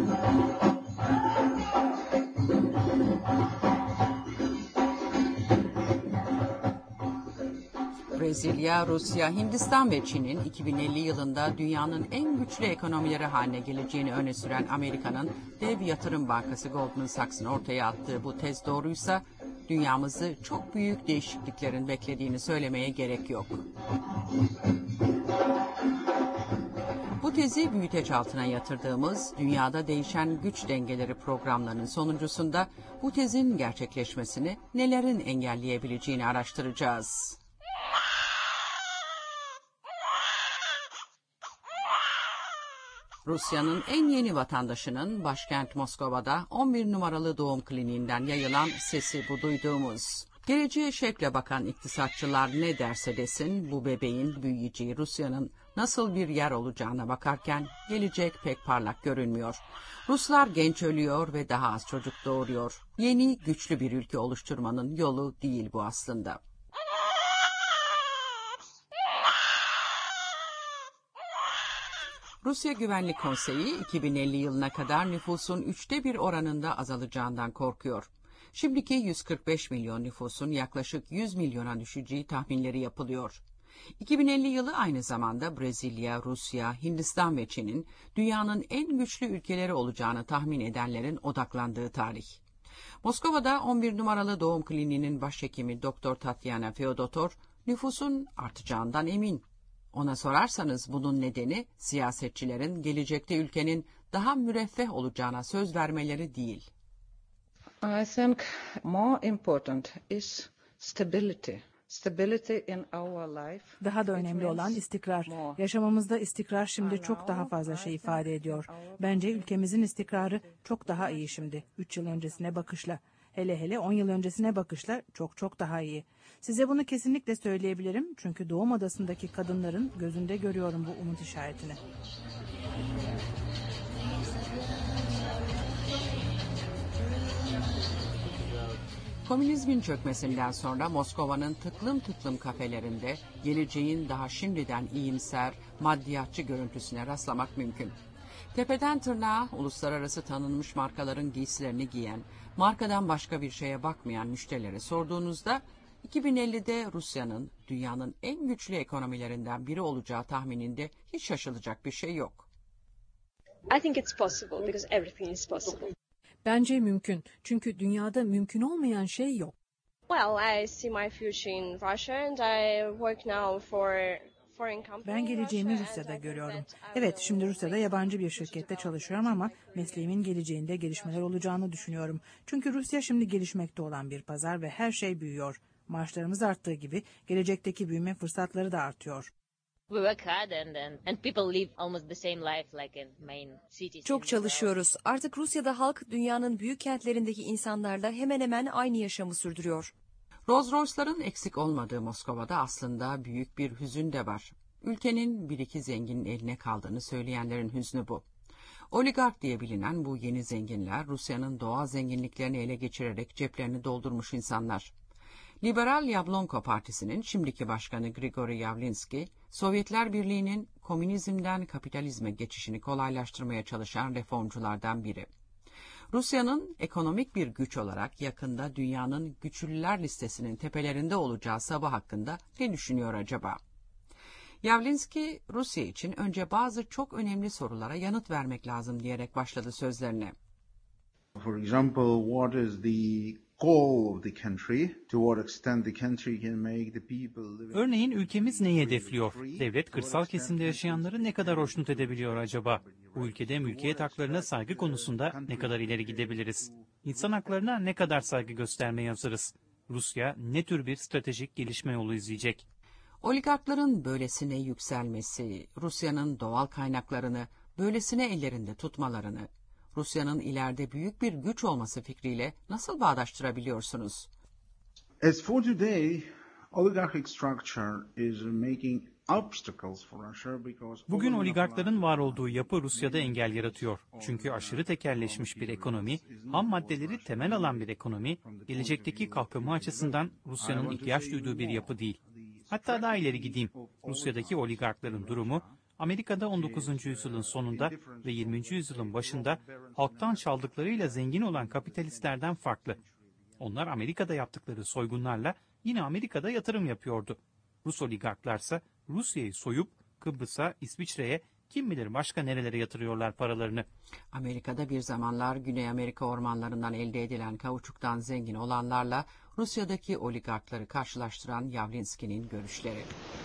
Brezilya, Rusya, Hindistan ve Çin'in 2050 yılında dünyanın en güçlü ekonomileri haline geleceğini öne süren Amerika'nın dev yatırım bankası Goldman Sachs'ın ortaya attığı bu tez doğruysa, dünyamızı çok büyük değişikliklerin beklediğini söylemeye gerek yok. Bu tezi büyüteç altına yatırdığımız Dünyada Değişen Güç Dengeleri programlarının sonuncusunda bu tezin gerçekleşmesini nelerin engelleyebileceğini araştıracağız. Rusya'nın en yeni vatandaşının başkent Moskova'da 11 numaralı doğum kliniğinden yayılan sesi bu duyduğumuz. Geleceğe şevkle bakan iktisatçılar ne derse desin bu bebeğin büyüyeceği Rusya'nın nasıl bir yer olacağına bakarken gelecek pek parlak görünmüyor. Ruslar genç ölüyor ve daha az çocuk doğuruyor. Yeni güçlü bir ülke oluşturmanın yolu değil bu aslında. Rusya Güvenlik Konseyi 2050 yılına kadar nüfusun 1/3 oranında azalacağından korkuyor. Şimdiki 145 milyon nüfusun yaklaşık 100 milyona düşeceği tahminleri yapılıyor. 2050 yılı aynı zamanda Brezilya, Rusya, Hindistan ve Çin'in dünyanın en güçlü ülkeleri olacağını tahmin edenlerin odaklandığı tarih. Moskova'da 11 numaralı doğum kliniğinin başhekimi Dr. Tatyana Feodotor nüfusun artacağından emin. Ona sorarsanız bunun nedeni siyasetçilerin gelecekte ülkenin daha müreffeh olacağına söz vermeleri değil. I think more important is stability. Daha da önemli olan istikrar. Yaşamamızda istikrar şimdi çok daha fazla şey ifade ediyor. Bence ülkemizin istikrarı çok daha iyi şimdi. 3 yıl öncesine bakışla. Hele 10 yıl öncesine bakışla çok daha iyi. Size bunu kesinlikle söyleyebilirim. Çünkü doğum adasındaki kadınların gözünde görüyorum bu umut işaretini. Komünizmin çökmesinden sonra Moskova'nın tıklım kafelerinde geleceğin daha şimdiden iyimser, maddiyatçı görüntüsüne rastlamak mümkün. Tepeden tırnağa uluslararası tanınmış markaların giysilerini giyen, markadan başka bir şeye bakmayan müşterilere sorduğunuzda 2050'de Rusya'nın dünyanın en güçlü ekonomilerinden biri olacağı tahmininde hiç şaşılacak bir şey yok. I think it's possible because everything is possible. Bence mümkün. Çünkü dünyada mümkün olmayan şey yok. Well, I see my future in Russia and I work now for foreign company. Ben geleceğimi Rusya'da görüyorum. Evet, şimdi Rusya'da yabancı bir şirkette çalışıyorum ama mesleğimin geleceğinde gelişmeler olacağını düşünüyorum. Çünkü Rusya şimdi gelişmekte olan bir pazar ve her şey büyüyor. Maaşlarımız arttığı gibi gelecekteki büyüme fırsatları da artıyor. Çok çalışıyoruz. Artık Rusya'da halk dünyanın büyük kentlerindeki insanlarla hemen hemen aynı yaşamı sürdürüyor. Rolls-Royce'ların eksik olmadığı Moskova'da aslında büyük bir hüzün de var. Ülkenin bir iki zenginin eline kaldığını söyleyenlerin hüznü bu. Oligark diye bilinen bu yeni zenginler Rusya'nın doğal zenginliklerini ele geçirerek ceplerini doldurmuş insanlar. Liberal Yablonko Partisi'nin şimdiki başkanı Grigori Yavlinski, Sovyetler Birliği'nin komünizmden kapitalizme geçişini kolaylaştırmaya çalışan reformculardan biri. Rusya'nın ekonomik bir güç olarak yakında dünyanın güçlüler listesinin tepelerinde olacağı sabah hakkında ne düşünüyor acaba? Yavlinski, Rusya için önce bazı çok önemli sorulara yanıt vermek lazım diyerek başladı sözlerine. For example, what is the goal of the country? To what extent the country can make the people living... Örneğin ülkemiz neyi hedefliyor? Devlet kırsal kesimde yaşayanları ne kadar hoşnut edebiliyor acaba? Bu ülkede mülkiyet haklarına saygı konusunda ne kadar ileri gidebiliriz? İnsan haklarına ne kadar saygı göstermeye hazırız? Rusya ne tür bir stratejik gelişme yolu izleyecek? Oligarkların böylesine yükselmesi, Rusya'nın doğal kaynaklarını böylesine ellerinde tutmalarını, Rusya'nın ileride büyük bir güç olması fikriyle nasıl bağdaştırabiliyorsunuz? As for today, oligarchic structure is making obstacles for Russia because... Bugün oligarkların var olduğu yapı Rusya'da engel yaratıyor. Çünkü aşırı tekelleşmiş bir ekonomi, ham maddeleri temel alan bir ekonomi, gelecekteki kalkınma açısından Rusya'nın ihtiyaç duyduğu bir yapı değil. Hatta daha ileri gideyim. Rusya'daki oligarkların durumu, Amerika'da 19. yüzyılın sonunda ve 20. yüzyılın başında halktan çaldıklarıyla zengin olan kapitalistlerden farklı. Onlar Amerika'da yaptıkları soygunlarla yine Amerika'da yatırım yapıyordu. Rus oligarklarsa Rusya'yı soyup Kıbrıs'a, İsviçre'ye, kim bilir başka nerelere yatırıyorlar paralarını. Amerika'da bir zamanlar Güney Amerika ormanlarından elde edilen kauçuktan zengin olanlarla Rusya'daki oligarkları karşılaştıran Yavlinski'nin görüşleri.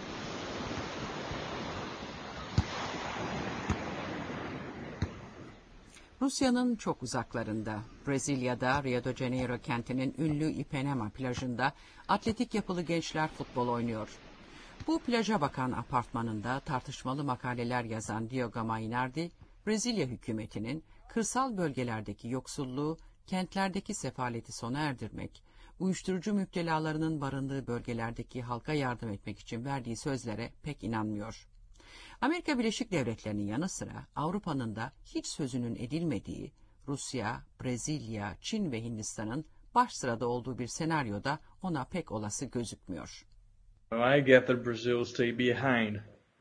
Rusya'nın çok uzaklarında, Brezilya'da Rio de Janeiro kentinin ünlü Ipanema plajında atletik yapılı gençler futbol oynuyor. Bu plaja bakan apartmanında tartışmalı makaleler yazan Diogo Mainardi, Brezilya hükümetinin kırsal bölgelerdeki yoksulluğu, kentlerdeki sefaleti sona erdirmek, uyuşturucu müptelalarının barındığı bölgelerdeki halka yardım etmek için verdiği sözlere pek inanmıyor. Amerika Birleşik Devletleri'nin yanı sıra Avrupa'nın da hiç sözünün edilmediği Rusya, Brezilya, Çin ve Hindistan'ın baş sırada olduğu bir senaryoda ona pek olası gözükmüyor. I gather Brazil stay behind,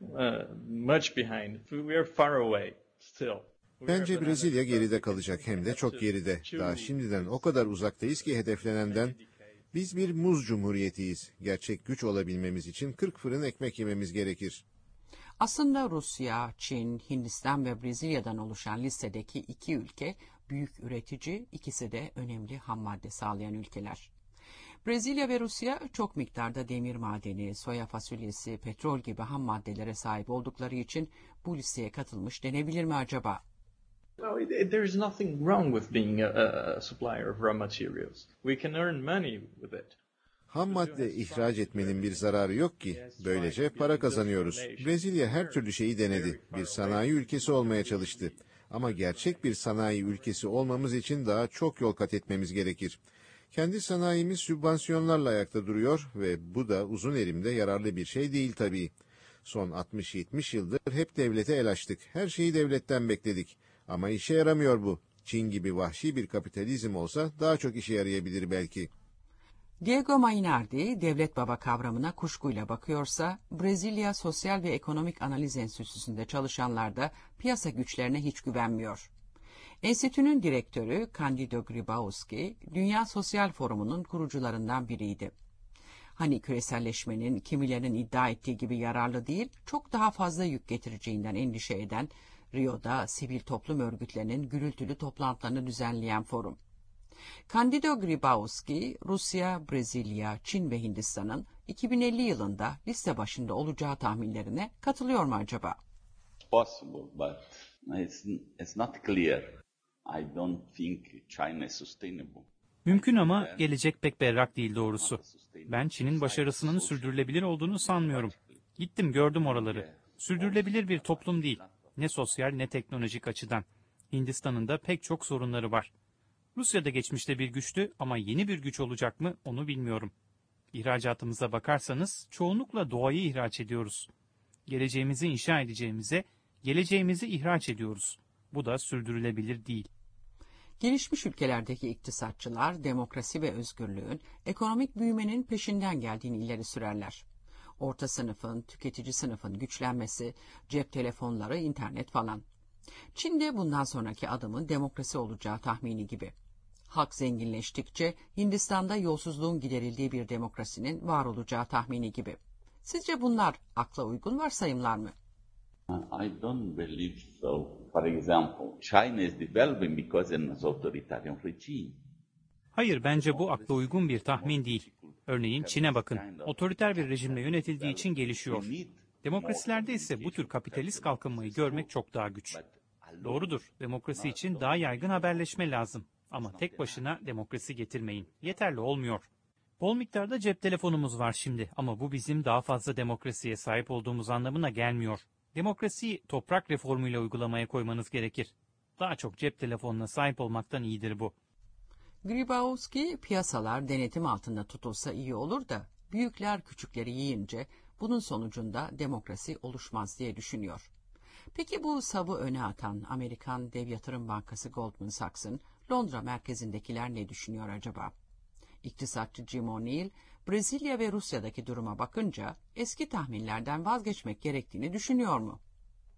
much behind. We are far away still. Bence Brezilya geride kalacak, hem de çok geride. Daha şimdiden o kadar uzaktayız ki hedeflenenden. Biz bir muz cumhuriyetiyiz. Gerçek güç olabilmemiz için 40 fırın ekmek yememiz gerekir. Aslında Rusya, Çin, Hindistan ve Brezilya'dan oluşan listedeki iki ülke büyük üretici, ikisi de önemli ham madde sağlayan ülkeler. Brezilya ve Rusya çok miktarda demir madeni, soya fasulyesi, petrol gibi ham maddelere sahip oldukları için bu listeye katılmış denebilir mi acaba? There is nothing wrong with being a supplier of raw materials. We can earn money with it. Ham madde ihraç etmenin bir zararı yok ki. Böylece para kazanıyoruz. Brezilya her türlü şeyi denedi. Bir sanayi ülkesi olmaya çalıştı. Ama gerçek bir sanayi ülkesi olmamız için daha çok yol kat etmemiz gerekir. Kendi sanayimiz sübvansiyonlarla ayakta duruyor ve bu da uzun erimde yararlı bir şey değil tabii. Son 60-70 yıldır hep devlete el açtık. Her şeyi devletten bekledik. Ama işe yaramıyor bu. Çin gibi vahşi bir kapitalizm olsa daha çok işe yarayabilir belki. Diego Mainardi, devlet baba kavramına kuşkuyla bakıyorsa, Brezilya Sosyal ve Ekonomik Analiz Enstitüsü'nde çalışanlar da piyasa güçlerine hiç güvenmiyor. Enstitünün direktörü Candido Grybauski, Dünya Sosyal Forumu'nun kurucularından biriydi. Hani küreselleşmenin kimilerinin iddia ettiği gibi yararlı değil, çok daha fazla yük getireceğinden endişe eden, Rio'da sivil toplum örgütlerinin gürültülü toplantılarını düzenleyen forum. Candido Grybauski, Rusya, Brezilya, Çin ve Hindistan'ın 2050 yılında liste başında olacağı tahminlerine katılıyor mu acaba? Possible, but it's not clear. I don't think China is sustainable. Mümkün ama gelecek pek berrak değil doğrusu. Ben Çin'in başarısının sürdürülebilir olduğunu sanmıyorum. Gittim gördüm oraları. Sürdürülebilir bir toplum değil. Ne sosyal ne teknolojik açıdan. Hindistan'ın da pek çok sorunları var. Rusya'da geçmişte bir güçtü ama yeni bir güç olacak mı onu bilmiyorum. İhracatımıza bakarsanız çoğunlukla doğayı ihraç ediyoruz. Geleceğimizi inşa edeceğimize, geleceğimizi ihraç ediyoruz. Bu da sürdürülebilir değil. Gelişmiş ülkelerdeki iktisatçılar demokrasi ve özgürlüğün, ekonomik büyümenin peşinden geldiğini ileri sürerler. Orta sınıfın, tüketici sınıfın güçlenmesi, cep telefonları, internet falan. Çin'de bundan sonraki adımın demokrasi olacağı tahmini gibi. Halk zenginleştikçe Hindistan'da yolsuzluğun giderildiği bir demokrasinin var olacağı tahmini gibi. Sizce bunlar akla uygun varsayımlar mı? I don't believe so. For example, China is developing because it is authoritarian regime. Hayır, bence bu akla uygun bir tahmin değil. Örneğin Çin'e bakın. Otoriter bir rejimle yönetildiği için gelişiyor. Demokrasilerde ise bu tür kapitalist kalkınmayı görmek çok daha güç. Doğrudur, demokrasi için daha yaygın haberleşme lazım. Ama tek başına demokrasi getirmeyin. Yeterli olmuyor. Bol miktarda cep telefonumuz var şimdi ama bu bizim daha fazla demokrasiye sahip olduğumuz anlamına gelmiyor. Demokrasiyi toprak reformuyla uygulamaya koymanız gerekir. Daha çok cep telefonuna sahip olmaktan iyidir bu. Grybauski, piyasalar denetim altında tutulsa iyi olur da büyükler küçükleri yiyince bunun sonucunda demokrasi oluşmaz diye düşünüyor. Peki bu savı öne atan Amerikan dev yatırım bankası Goldman Sachs'ın Londra merkezindekiler ne düşünüyor acaba? İktisatçı Jim O'Neill, Brezilya ve Rusya'daki duruma bakınca eski tahminlerden vazgeçmek gerektiğini düşünüyor mu?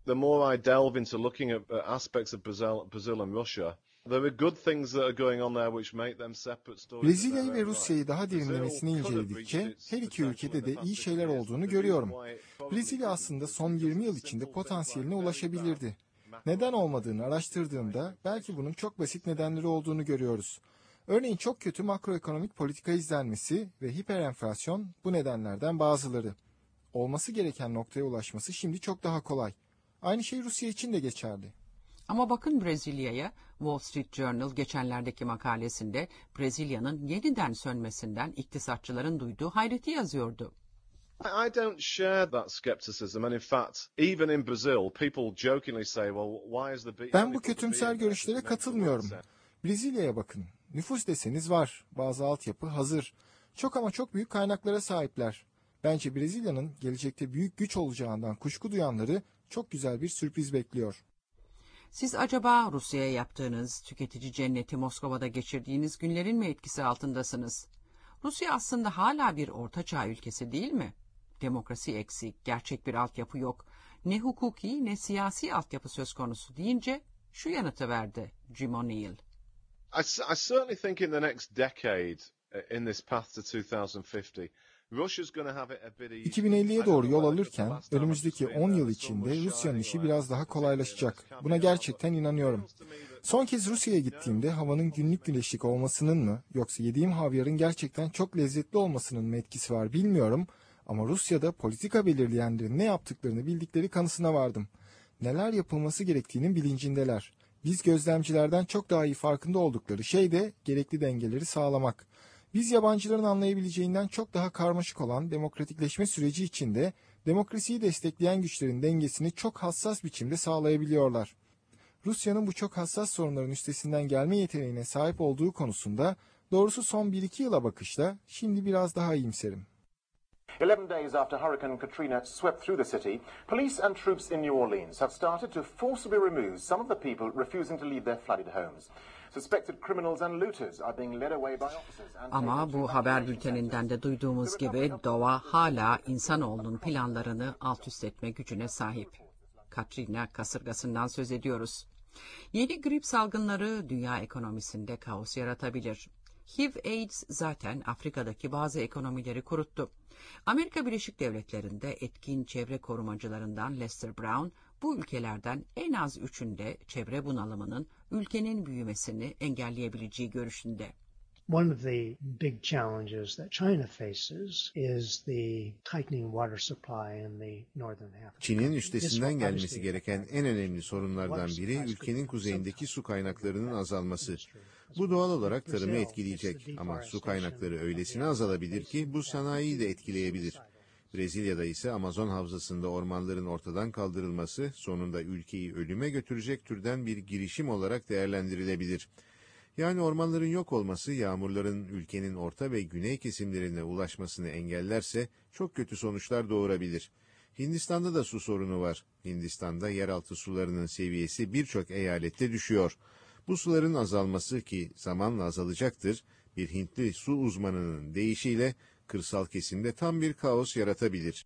The more I delve into looking at aspects of Brazil and Russia, there are good things that are going on there which make them separate stories. Brezilya'yı ve Rusya'yı daha derinlemesine inceledikçe her iki ülkede de iyi şeyler olduğunu görüyorum. Brezilya aslında son 20 yıl içinde potansiyeline ulaşabilirdi. Neden olmadığını araştırdığımda belki bunun çok basit nedenleri olduğunu görüyoruz. Örneğin çok kötü makroekonomik politika izlenmesi ve hiperenflasyon bu nedenlerden bazıları. Olması gereken noktaya ulaşması şimdi çok daha kolay. Aynı şey Rusya için de geçerli. Ama bakın Brezilya'ya, Wall Street Journal geçenlerdeki makalesinde Brezilya'nın yeniden sönmesinden iktisatçıların duyduğu hayreti yazıyordu. I don't share that skepticism, and in fact, even in Brazil, people jokingly say, "Well, why is the?" Ben bu kötümser görüşlere katılmıyorum. Brezilya'ya bakın. Nüfus deseniz var, bazı altyapı hazır. Çok ama çok büyük kaynaklara sahipler. Bence Brezilya'nın gelecekte büyük güç olacağından kuşku duyanları çok güzel bir sürpriz bekliyor. Siz acaba Rusya'ya yaptığınız tüketici cenneti Moskova'da geçirdiğiniz günlerin mi etkisi altındasınız? Rusya aslında hala bir ortaçağ ülkesi değil mi? Demokrasi eksik, gerçek bir altyapı yok. Ne hukuki ne siyasi altyapı söz konusu deyince şu yanıtı verdi Jim O'Neill. I certainly think in the next decade, in this path to 2050, 2050'ye doğru yol alırken önümüzdeki 10 yıl içinde Rusya'nın işi biraz daha kolaylaşacak. Buna gerçekten inanıyorum. Son kez Rusya'ya gittiğimde havanın günlük güneşlik olmasının mı yoksa yediğim havyarın gerçekten çok lezzetli olmasının mı etkisi var bilmiyorum. Ama Rusya'da politika belirleyenlerin ne yaptıklarını bildikleri kanısına vardım. Neler yapılması gerektiğinin bilincindeler. Biz gözlemcilerden çok daha iyi farkında oldukları şey de gerekli dengeleri sağlamak. Biz yabancıların anlayabileceğinden çok daha karmaşık olan demokratikleşme süreci içinde demokrasiyi destekleyen güçlerin dengesini çok hassas biçimde sağlayabiliyorlar. Rusya'nın bu çok hassas sorunların üstesinden gelme yeteneğine sahip olduğu konusunda doğrusu son 1-2 yıla bakışta şimdi biraz daha iyimserim. 11 days after Hurricane Katrina swept through the city, police and troops in New Orleans have started to forcibly remove some of the people refusing to leave their flooded homes. Ama bu haber bülteninden de duyduğumuz gibi doğa hala insanoğlunun planlarını alt üst etme gücüne sahip. Katrina kasırgasından söz ediyoruz. Yeni grip salgınları dünya ekonomisinde kaos yaratabilir. HIV/AIDS zaten Afrika'daki bazı ekonomileri kuruttu. Amerika Birleşik Devletleri'nde etkin çevre korumacılarından Lester Brown, bu ülkelerden en az 3'ünde çevre bunalımının ülkenin büyümesini engelleyebileceği görüşünde. One of the big challenges that China faces is the tightening water supply in the northern half. Çin'in üstesinden gelmesi gereken en önemli sorunlardan biri ülkenin kuzeyindeki su kaynaklarının azalması. Bu doğal olarak tarımı etkileyecek ama su kaynakları öylesine azalabilir ki bu sanayiyi de etkileyebilir. Brezilya'da ise Amazon havzasında ormanların ortadan kaldırılması sonunda ülkeyi ölüme götürecek türden bir girişim olarak değerlendirilebilir. Yani ormanların yok olması yağmurların ülkenin orta ve güney kesimlerine ulaşmasını engellerse çok kötü sonuçlar doğurabilir. Hindistan'da da su sorunu var. Hindistan'da yeraltı sularının seviyesi birçok eyalette düşüyor. Bu suların azalması ki zamanla azalacaktır, bir Hintli su uzmanının deyişiyle kırsal kesimde tam bir kaos yaratabilir.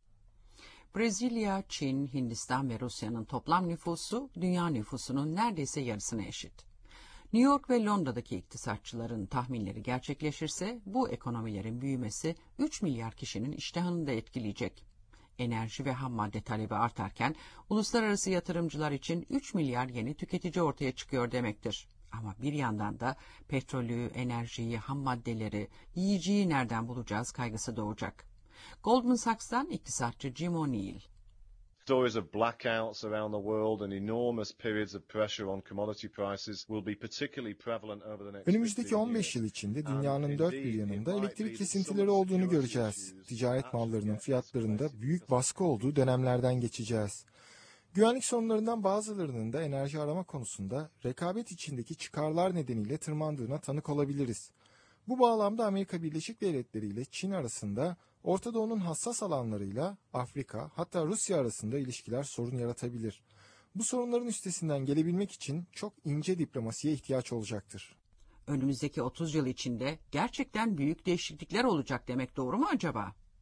Brezilya, Çin, Hindistan ve Rusya'nın toplam nüfusu dünya nüfusunun neredeyse yarısına eşit. New York ve Londra'daki iktisatçıların tahminleri gerçekleşirse bu ekonomilerin büyümesi 3 milyar kişinin iştahını da etkileyecek. Enerji ve ham madde talebi artarken uluslararası yatırımcılar için 3 milyar yeni tüketici ortaya çıkıyor demektir. Ama bir yandan da petrolü, enerjiyi, ham maddeleri, yiyeceği nereden bulacağız kaygısı doğacak. Goldman Sachs'tan iktisatçı Jim O'Neill. Stories of blackouts around the world and enormous periods of pressure on commodity prices will be particularly prevalent over the next. Önümüzdeki 15 yıl içinde dünyanın dört bir yanında elektrik kesintileri olduğunu göreceğiz. Ticaret mallarının fiyatlarında büyük baskı olduğu dönemlerden geçeceğiz. Güvenlik sorunlarından bazılarının da enerji arama konusunda rekabet içindeki çıkarlar nedeniyle tırmandığına tanık olabiliriz. Bu bağlamda Amerika Birleşik Devletleri ile Çin arasında Orta Doğu'nun hassas alanlarıyla Afrika hatta Rusya arasında ilişkiler sorun yaratabilir. Bu sorunların üstesinden gelebilmek için çok ince diplomasiye ihtiyaç olacaktır. Önümüzdeki 30 yıl içinde gerçekten büyük değişiklikler olacak demek doğru mu acaba?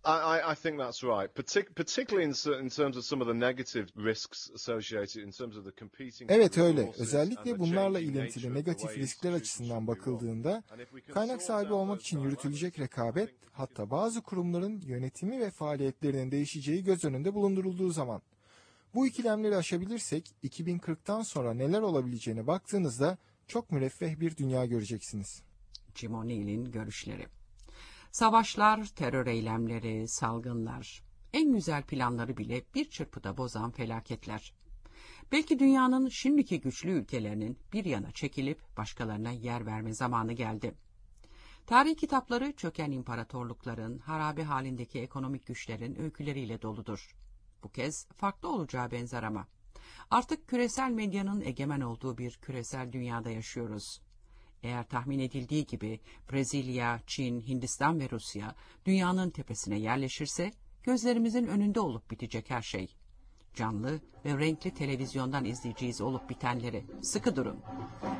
I think that's right. Particularly in terms of some of the negative risks associated in terms of the competing. Evet öyle. Özellikle bunlarla ilintili negatif riskler açısından bakıldığında kaynak sahibi olmak için yürütülecek rekabet, hatta bazı kurumların yönetimi ve faaliyetlerinin değişeceği göz önünde bulundurulduğu zaman. Bu ikilemleri aşabilirsek 2040'tan sonra neler olabileceğine baktığınızda çok müreffeh bir dünya göreceksiniz. Jim O'Neill'in görüşleri. Savaşlar, terör eylemleri, salgınlar, en güzel planları bile bir çırpıda bozan felaketler. Belki dünyanın şimdiki güçlü ülkelerinin bir yana çekilip başkalarına yer verme zamanı geldi. Tarih kitapları çöken imparatorlukların, harabe halindeki ekonomik güçlerin öyküleriyle doludur. Bu kez farklı olacağı benzer ama. Artık küresel medyanın egemen olduğu bir küresel dünyada yaşıyoruz. Eğer tahmin edildiği gibi Brezilya, Çin, Hindistan ve Rusya dünyanın tepesine yerleşirse gözlerimizin önünde olup bitecek her şey. Canlı ve renkli televizyondan izleyeceğiz olup bitenleri. Sıkı durun.